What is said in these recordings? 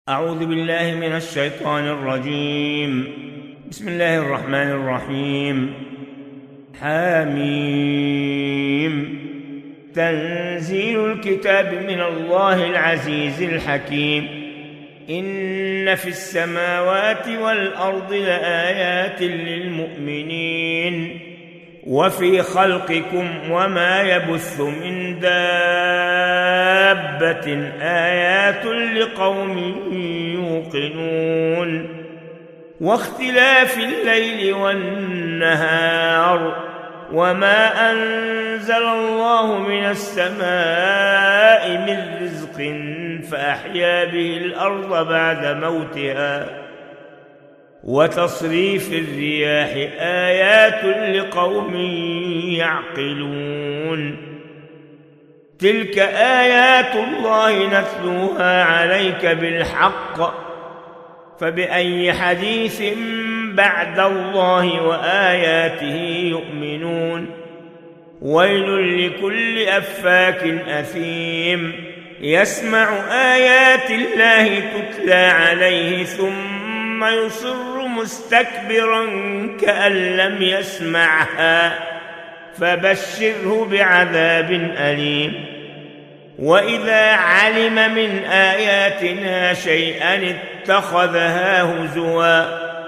أعوذ بالله من الشيطان الرجيم. بسم الله الرحمن الرحيم. حميم. تنزيل الكتاب من الله العزيز الحكيم. إن في السماوات والأرض لآيات للمؤمنين وفي خلقكم وما يبث من دابة آيات لقوم يوقنون واختلاف الليل والنهار وما أنزل الله من السماء من رزق فأحيا به الأرض بعد موتها وتصريف الرياح آيات لقوم يعقلون. تلك آيات الله نتلوها عليك بالحق فبأي حديث بعد الله وآياته يؤمنون. ويل لكل أفاك أثيم يسمع آيات الله تتلى عليه ثم يصر مستكبرا كأن لم يسمعها فبشره بعذاب أليم. وإذا علم من آياتنا شيئا اتخذها هزوا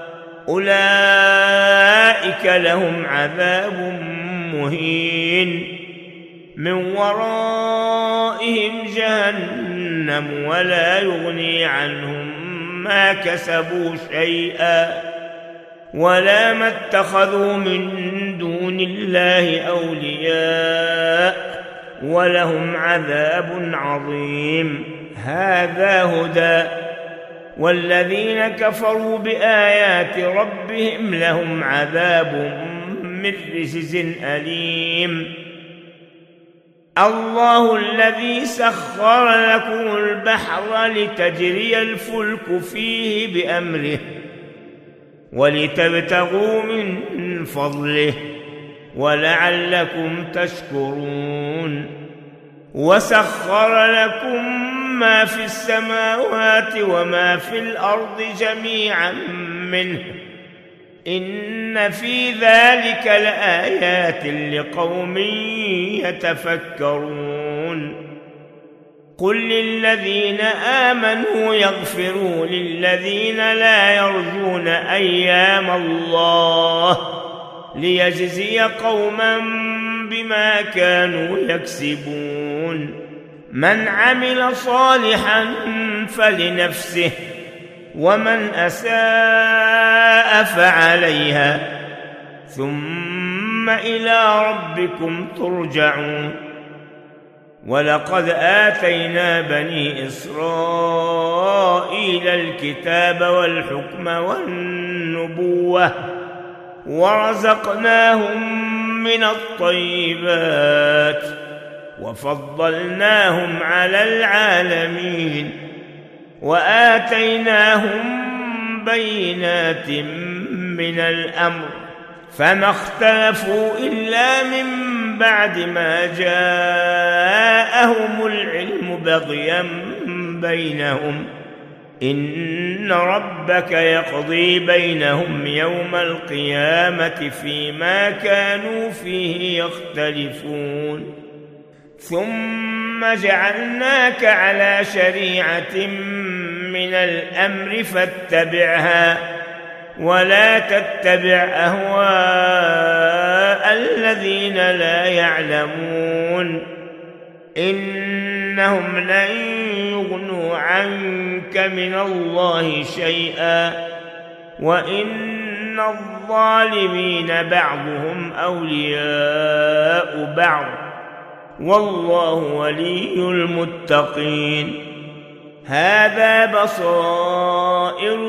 أولئك لهم عذاب مهين من ورائهم جهنم ولا يغني عنهم ما كسبوا شيئا ولا ما اتخذوا من دون الله أولياء ولهم عذاب عظيم. هذا هدى والذين كفروا بآيات ربهم لهم عذاب من رجز أليم. الله الذي سخر لكم البحر لتجري الفلك فيه بأمره ولتبتغوا من فضله ولعلكم تشكرون. وسخر لكم ما في السماوات وما في الأرض جميعا منه إن في ذلك لآيات لقوم يتفكرون. قل للذين آمنوا يغفروا للذين لا يرجون أيام الله ليجزي قوما بما كانوا يكسبون. من عمل صالحا فلنفسه ومن أساء فعليها ثم إلى ربكم ترجعون. ولقد آتينا بني إسرائيل الكتاب والحكم والنبوة ورزقناهم من الطيبات وفضلناهم على العالمين وآتيناهم بينات من الأمر فما اختلفوا إلا من بعد ما جاءهم العلم بغيا بينهم. إن ربك يقضي بينهم يوم القيامة فيما كانوا فيه يختلفون. ثم جعلناك على شريعة من الأمر فاتبعها ولا تتبع أهواء الذين لا يعلمون إنهم لن يغنوا عنك من الله شيئا وإن الظالمين بعضهم أولياء بعض والله ولي المتقين. هذا بصائر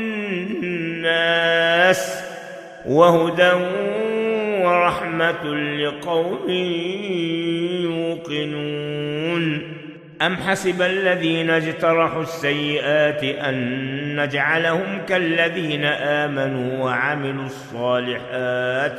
للناس وهدى ورحمة لقوم يوقنون. أم حسب الذين اجترحوا السيئات أن نجعلهم كالذين آمنوا وعملوا الصالحات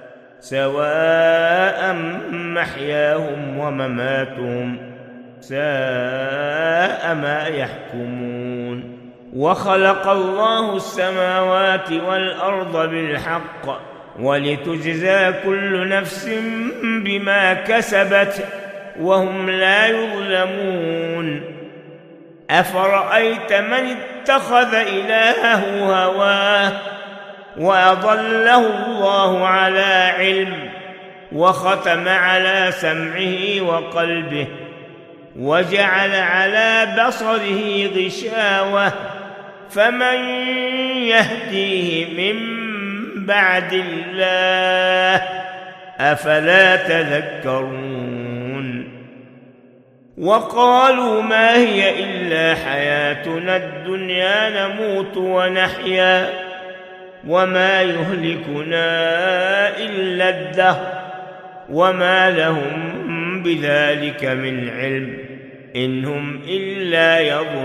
سواء محياهم ومماتهم ساء ما يحكمون. وخلق الله السماوات والأرض بالحق ولتجزى كل نفس بما كسبت وهم لا يظلمون. أفرأيت من اتخذ إلهه هواه وأضله الله على علم وختم على سمعه وقلبه وجعل على بصره غشاوة فمن يهديه من بعد الله أفلا تذكرون. وقالوا ما هي إلا حياتنا الدنيا نموت ونحيا وما يهلكنا إلا الدهر وما لهم بذلك من علم إن هم إلا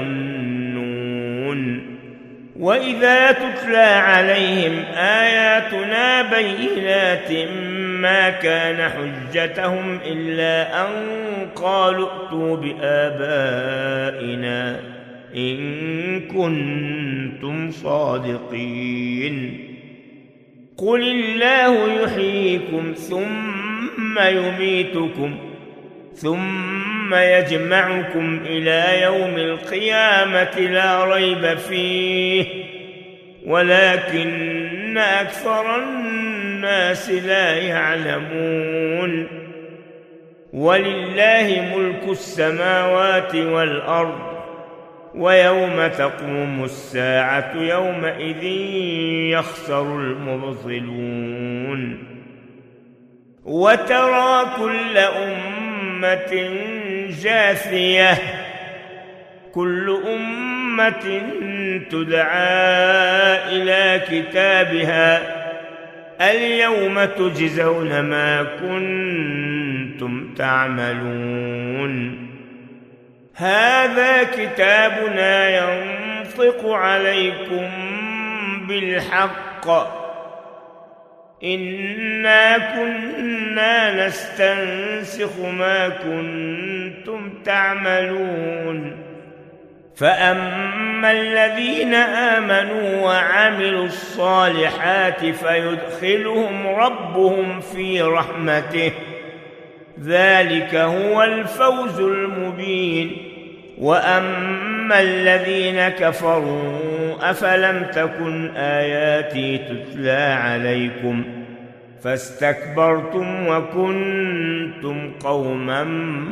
يظنون. وإذا تتلى عليهم آياتنا بينات ما كان حجتهم إلا أن قالوا ائتوا بآبائنا إن كنتم صادقين. قل الله يحييكم ثم يميتكم ثم يجمعكم إلى يوم القيامة لا ريب فيه ولكن أكثر الناس لا يعلمون. ولله ملك السماوات والأرض ويوم تقوم الساعة يومئذ يخسر المبطلون. وترى كل أمة جاثية كل أمة تدعى إلى كتابها اليوم تجزون ما كنتم تعملون. هذا كتابنا ينطق عليكم بالحق إنا كنا نستنسخ ما كنتم تعملون. فأما الذين آمنوا وعملوا الصالحات فيدخلهم ربهم في رحمته ذلك هو الفوز المبين. وأما الذين كفروا أفلم تكن آياتي تتلى عليكم فاستكبرتم وكنتم قوما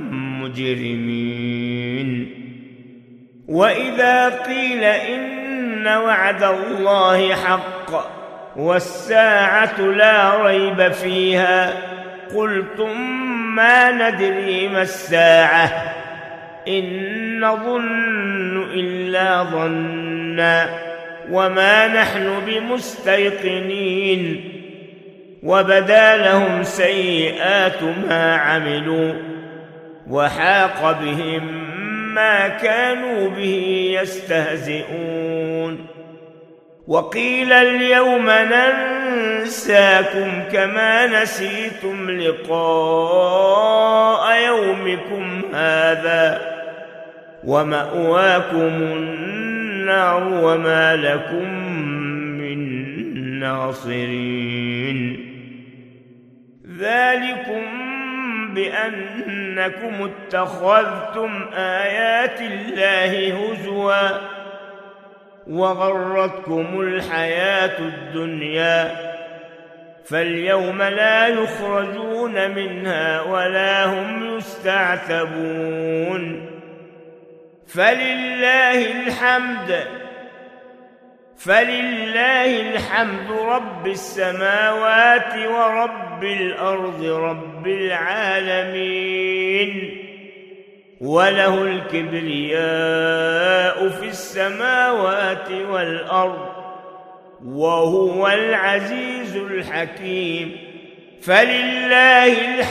مجرمين. وإذا قيل إن وعد الله حق والساعة لا ريب فيها قلتم ما ندري ما الساعة إن نظن إلا ظنا وما نحن بمستيقنين. وبدا لهم سيئات ما عملوا وحاق بهم ما كانوا به يستهزئون. وقيل اليوم ننساكم كما نسيتم لقاء يومكم هذا ومأواكم النار وما لكم من ناصرين. ذلكم بأنكم اتخذتم آيات الله هزوا وغرتكم الحياة الدنيا فاليوم لا يخرجون منها ولا هم يستعتبون. فلله الحمد رب السماوات ورب الأرض رب العالمين وله الكبرياء في السماوات والأرض وهو العزيز الحكيم. فلله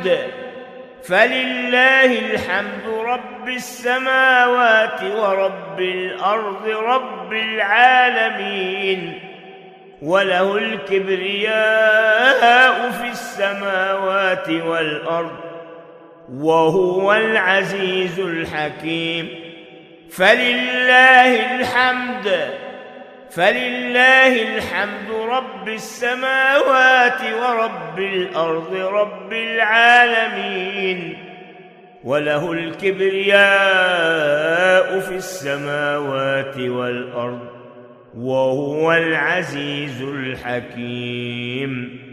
الحمد رب السماوات ورب الأرض رب العالمين وله الكبرياء في السماوات والأرض وهو العزيز الحكيم. فلله الحمد رب السماوات ورب الأرض رب العالمين، وله الكبرياء في السماوات والأرض وهو العزيز الحكيم.